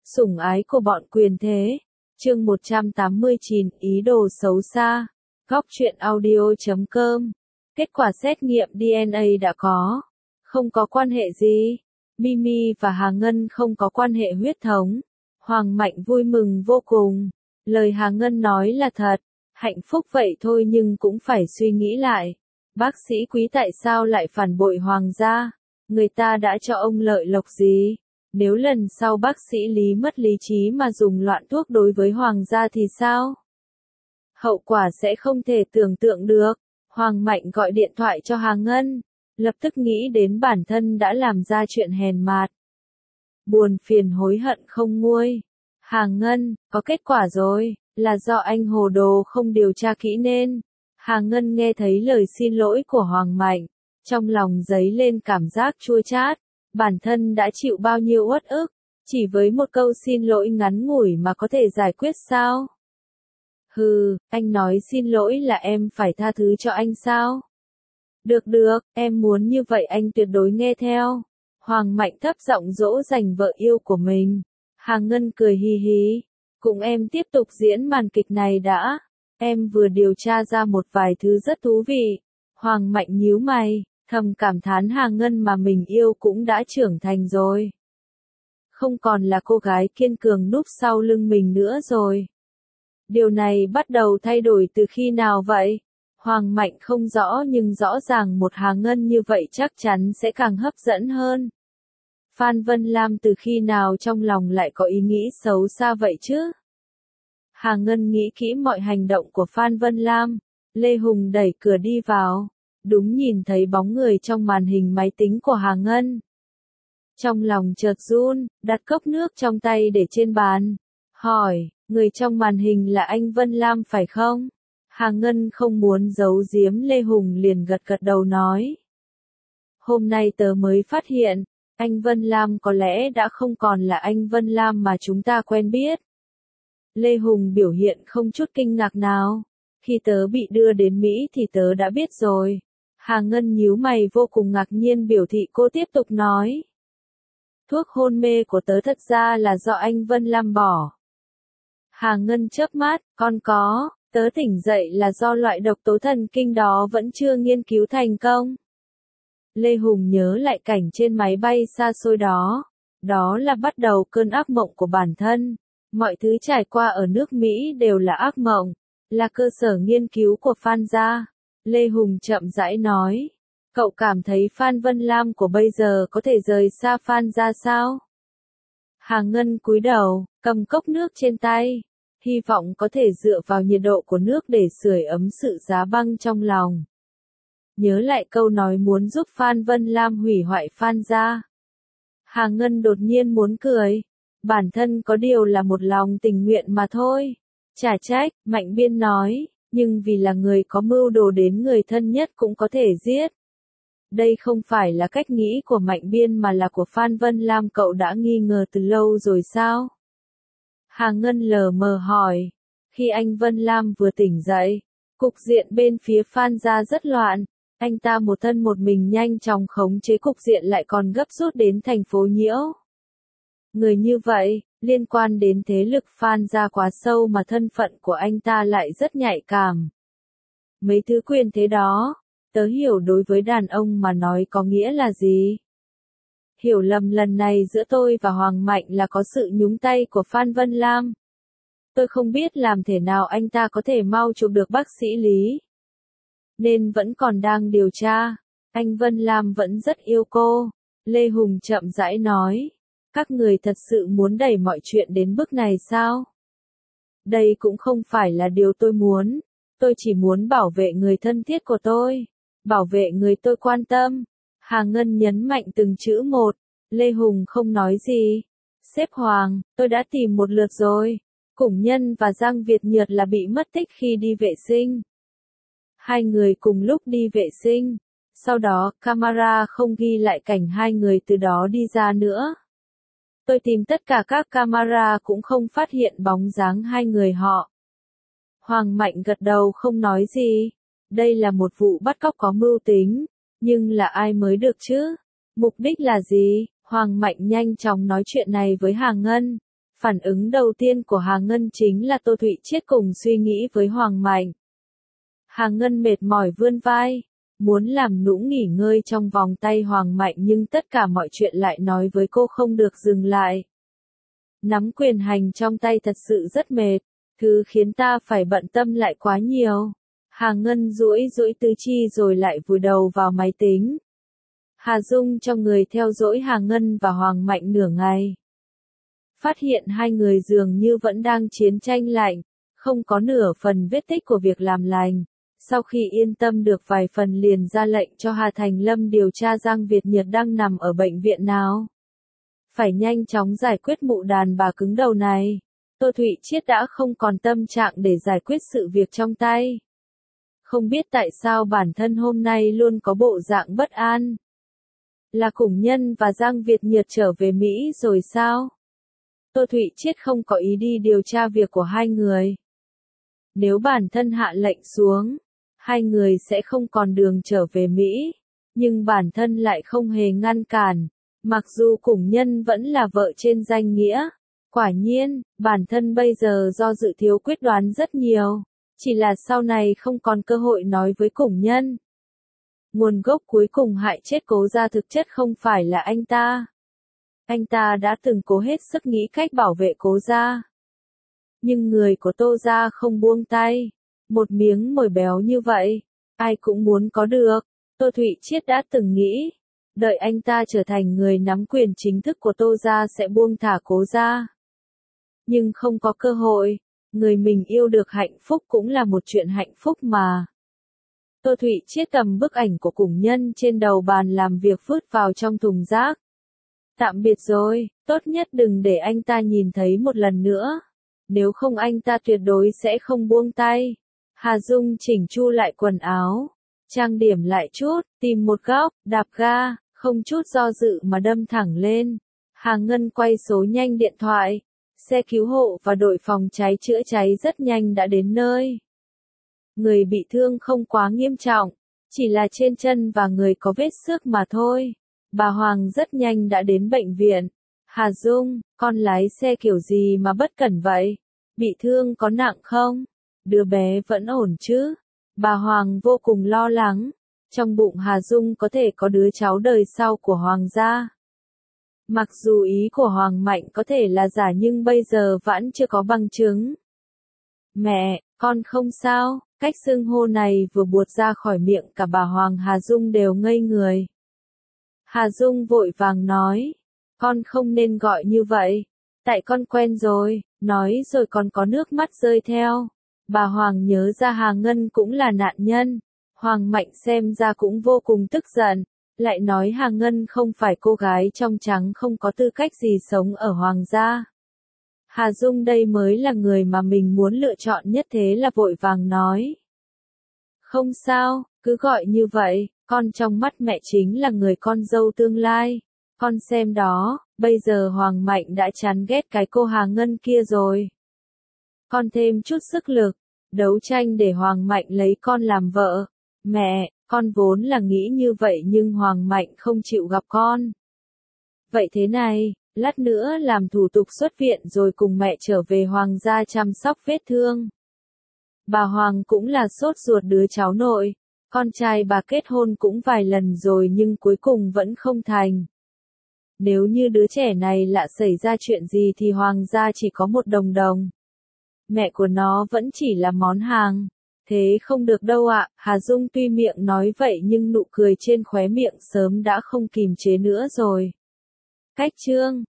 Sủng ái của bọn quyền thế. Chương 189, ý đồ xấu xa. Góc truyện audio.com. Kết quả xét nghiệm DNA đã có. Không có quan hệ gì. Mimi và Hà Ngân không có quan hệ huyết thống. Hoàng Mạnh vui mừng vô cùng. Lời Hà Ngân nói là thật. Hạnh phúc vậy thôi nhưng cũng phải suy nghĩ lại. Bác sĩ Quý tại sao lại phản bội Hoàng gia? Người ta đã cho ông lợi lộc gì? Nếu lần sau bác sĩ Lý mất lý trí mà dùng loạn thuốc đối với Hoàng gia thì sao? Hậu quả sẽ không thể tưởng tượng được. Hoàng Mạnh gọi điện thoại cho Hà Ngân. Lập tức nghĩ đến bản thân đã làm ra chuyện hèn mạt. Buồn phiền hối hận không nguôi. Hà Ngân, có kết quả rồi, là do anh hồ đồ không điều tra kỹ nên. Hà Ngân nghe thấy lời xin lỗi của Hoàng Mạnh. Trong lòng dấy lên cảm giác chua chát. Bản thân đã chịu bao nhiêu uất ức. Chỉ với một câu xin lỗi ngắn ngủi mà có thể giải quyết sao? Hừ, anh nói xin lỗi là em phải tha thứ cho anh sao? Được, em muốn như vậy anh tuyệt đối nghe theo. Hoàng Mạnh thấp giọng dỗ dành vợ yêu của mình. Hà Ngân cười hì hì. Cùng em tiếp tục diễn màn kịch này đã. Em vừa điều tra ra một vài thứ rất thú vị. Hoàng Mạnh nhíu mày, thầm cảm thán Hà Ngân mà mình yêu cũng đã trưởng thành rồi. Không còn là cô gái kiên cường núp sau lưng mình nữa rồi. Điều này bắt đầu thay đổi từ khi nào vậy? Hoàng Mạnh không rõ nhưng rõ ràng một Hà Ngân như vậy chắc chắn sẽ càng hấp dẫn hơn. Phan Vân Lam từ khi nào trong lòng lại có ý nghĩ xấu xa vậy chứ? Hà Ngân nghĩ kỹ mọi hành động của Phan Vân Lam. Lê Hùng đẩy cửa đi vào. Đúng nhìn thấy bóng người trong màn hình máy tính của Hà Ngân. Trong lòng chợt run, đặt cốc nước trong tay để trên bàn. Hỏi, người trong màn hình là anh Vân Lam phải không? Hà Ngân không muốn giấu giếm Lê Hùng liền gật đầu nói. Hôm nay tớ mới phát hiện, anh Vân Lam có lẽ đã không còn là anh Vân Lam mà chúng ta quen biết. Lê Hùng biểu hiện không chút kinh ngạc nào. Khi tớ bị đưa đến Mỹ thì tớ đã biết rồi. Hà Ngân nhíu mày vô cùng ngạc nhiên biểu thị cô tiếp tục nói. Thuốc hôn mê của tớ thật ra là do anh Vân Lam bỏ. Hà Ngân chớp mắt, tớ tỉnh dậy là do loại độc tố thần kinh đó vẫn chưa nghiên cứu thành công. Lê Hùng nhớ lại cảnh trên máy bay xa xôi đó. Đó là bắt đầu cơn ác mộng của bản thân. Mọi thứ trải qua ở nước Mỹ đều là ác mộng, là cơ sở nghiên cứu của Phan gia. Lê Hùng chậm rãi nói. Cậu cảm thấy Phan Vân Lam của bây giờ có thể rời xa Phan gia sao? Hà Ngân cúi đầu, cầm cốc nước trên tay. Hy vọng có thể dựa vào nhiệt độ của nước để sưởi ấm sự giá băng trong lòng. Nhớ lại câu nói muốn giúp Phan Vân Lam hủy hoại Phan gia. Hà Ngân đột nhiên muốn cười. Bản thân có điều là một lòng tình nguyện mà thôi. Chả trách, Mạnh Biên nói, nhưng vì là người có mưu đồ đến người thân nhất cũng có thể giết. Đây không phải là cách nghĩ của Mạnh Biên mà là của Phan Vân Lam, cậu đã nghi ngờ từ lâu rồi sao? Hà Ngân lờ mờ hỏi. Khi anh Vân Lam vừa tỉnh dậy, cục diện bên phía Phan gia rất loạn. Anh ta một thân một mình nhanh chóng khống chế cục diện lại còn gấp rút đến thành phố Nhiễu. Người như vậy, liên quan đến thế lực Phan gia quá sâu mà thân phận của anh ta lại rất nhạy cảm. Mấy thứ quyền thế đó, tớ hiểu đối với đàn ông mà nói có nghĩa là gì. Hiểu lầm lần này giữa tôi và Hoàng Mạnh là có sự nhúng tay của Phan Vân Lam. Tôi không biết làm thế nào anh ta có thể mau chụp được bác sĩ Lý. Nên vẫn còn đang điều tra. Anh Vân Lam vẫn rất yêu cô. Lê Hùng chậm rãi nói. Các người thật sự muốn đẩy mọi chuyện đến bước này sao? Đây cũng không phải là điều tôi muốn. Tôi chỉ muốn bảo vệ người thân thiết của tôi. Bảo vệ người tôi quan tâm. Hà Ngân nhấn mạnh từng chữ một. Lê Hùng không nói gì. Sếp Hoàng, tôi đã tìm một lượt rồi. Củng Nhân và Giang Việt Nhật là bị mất tích khi đi vệ sinh. Hai người cùng lúc đi vệ sinh. Sau đó, camera không ghi lại cảnh hai người từ đó đi ra nữa. Tôi tìm tất cả các camera cũng không phát hiện bóng dáng hai người họ. Hoàng Mạnh gật đầu không nói gì. Đây là một vụ bắt cóc có mưu tính. Nhưng là ai mới được chứ? Mục đích là gì? Hoàng Mạnh nhanh chóng nói chuyện này với Hà Ngân. Phản ứng đầu tiên của Hà Ngân chính là Tô Thụy Chiết cùng suy nghĩ với Hoàng Mạnh. Hà Ngân mệt mỏi vươn vai, muốn làm nũng nghỉ ngơi trong vòng tay Hoàng Mạnh nhưng tất cả mọi chuyện lại nói với cô không được dừng lại. Nắm quyền hành trong tay thật sự rất mệt, thứ khiến ta phải bận tâm lại quá nhiều. Hà Ngân duỗi duỗi tứ chi rồi lại vùi đầu vào máy tính. Hà Dung trong người theo dõi Hà Ngân và Hoàng Mạnh nửa ngày. Phát hiện hai người dường như vẫn đang chiến tranh lạnh, không có nửa phần vết tích của việc làm lành. Sau khi yên tâm được vài phần liền ra lệnh cho Hà Thành Lâm điều tra Giang Việt Nhật đang nằm ở bệnh viện nào. Phải nhanh chóng giải quyết mụ đàn bà cứng đầu này. Tô Thụy Chiết đã không còn tâm trạng để giải quyết sự việc trong tay. Không biết tại sao bản thân hôm nay luôn có bộ dạng bất an. Là Củng Nhân và Giang Việt Nhật trở về Mỹ rồi sao? Tô Thụy Chiết không có ý đi điều tra việc của hai người. Nếu bản thân hạ lệnh xuống, hai người sẽ không còn đường trở về Mỹ. Nhưng bản thân lại không hề ngăn cản. Mặc dù Củng Nhân vẫn là vợ trên danh nghĩa. Quả nhiên, bản thân bây giờ do dự thiếu quyết đoán rất nhiều. Chỉ là sau này không còn cơ hội nói với Củng Nhân. Nguồn gốc cuối cùng hại chết Cố Gia thực chất không phải là anh ta. Anh ta đã từng cố hết sức nghĩ cách bảo vệ Cố Gia. Nhưng người của Tô Gia không buông tay. Một miếng mồi béo như vậy, ai cũng muốn có được. Tô Thụy Chiết đã từng nghĩ, đợi anh ta trở thành người nắm quyền chính thức của Tô Gia sẽ buông thả Cố Gia. Nhưng không có cơ hội, người mình yêu được hạnh phúc cũng là một chuyện hạnh phúc mà. Tô Thụy Chiết cầm bức ảnh của Củng Nhân trên đầu bàn làm việc vứt vào trong thùng rác. Tạm biệt rồi, tốt nhất đừng để anh ta nhìn thấy một lần nữa. Nếu không anh ta tuyệt đối sẽ không buông tay. Hà Dung chỉnh chu lại quần áo, trang điểm lại chút, tìm một góc, đạp ga, không chút do dự mà đâm thẳng lên. Hà Ngân quay số nhanh điện thoại. Xe cứu hộ và đội phòng cháy chữa cháy rất nhanh đã đến nơi. Người bị thương không quá nghiêm trọng, chỉ là trên chân và người có vết xước mà thôi. Bà Hoàng rất nhanh đã đến bệnh viện. Hà Dung, con lái xe kiểu gì mà bất cẩn vậy? Bị thương có nặng không? Đứa bé vẫn ổn chứ? Bà Hoàng vô cùng lo lắng. Trong bụng Hà Dung có thể có đứa cháu đời sau của Hoàng gia. Mặc dù ý của Hoàng Mạnh có thể là giả nhưng bây giờ vẫn chưa có bằng chứng. Mẹ, con không sao. Cách xưng hô này vừa buột ra khỏi miệng cả bà Hoàng Hà Dung đều ngây người. Hà Dung vội vàng nói, con không nên gọi như vậy. Tại con quen rồi, nói rồi còn có nước mắt rơi theo. Bà Hoàng nhớ ra Hà Ngân cũng là nạn nhân. Hoàng Mạnh xem ra cũng vô cùng tức giận. Lại nói Hà Ngân không phải cô gái trong trắng không có tư cách gì sống ở Hoàng gia. Hà Dung đây mới là người mà mình muốn lựa chọn nhất, thế là vội vàng nói. Không sao, cứ gọi như vậy, con trong mắt mẹ chính là người con dâu tương lai. Con xem đó, bây giờ Hoàng Mạnh đã chán ghét cái cô Hà Ngân kia rồi. Con thêm chút sức lực, đấu tranh để Hoàng Mạnh lấy con làm vợ. Mẹ, con vốn là nghĩ như vậy nhưng Hoàng Mạnh không chịu gặp con. Vậy thế này, lát nữa làm thủ tục xuất viện rồi cùng mẹ trở về Hoàng gia chăm sóc vết thương. Bà Hoàng cũng là sốt ruột đứa cháu nội. Con trai bà kết hôn cũng vài lần rồi nhưng cuối cùng vẫn không thành. Nếu như đứa trẻ này lạ xảy ra chuyện gì thì Hoàng gia chỉ có một đồng đồng. Mẹ của nó vẫn chỉ là món hàng. Thế không được đâu ạ. Hà Dung tuy miệng nói vậy nhưng nụ cười trên khóe miệng sớm đã không kìm chế nữa rồi. Cách chương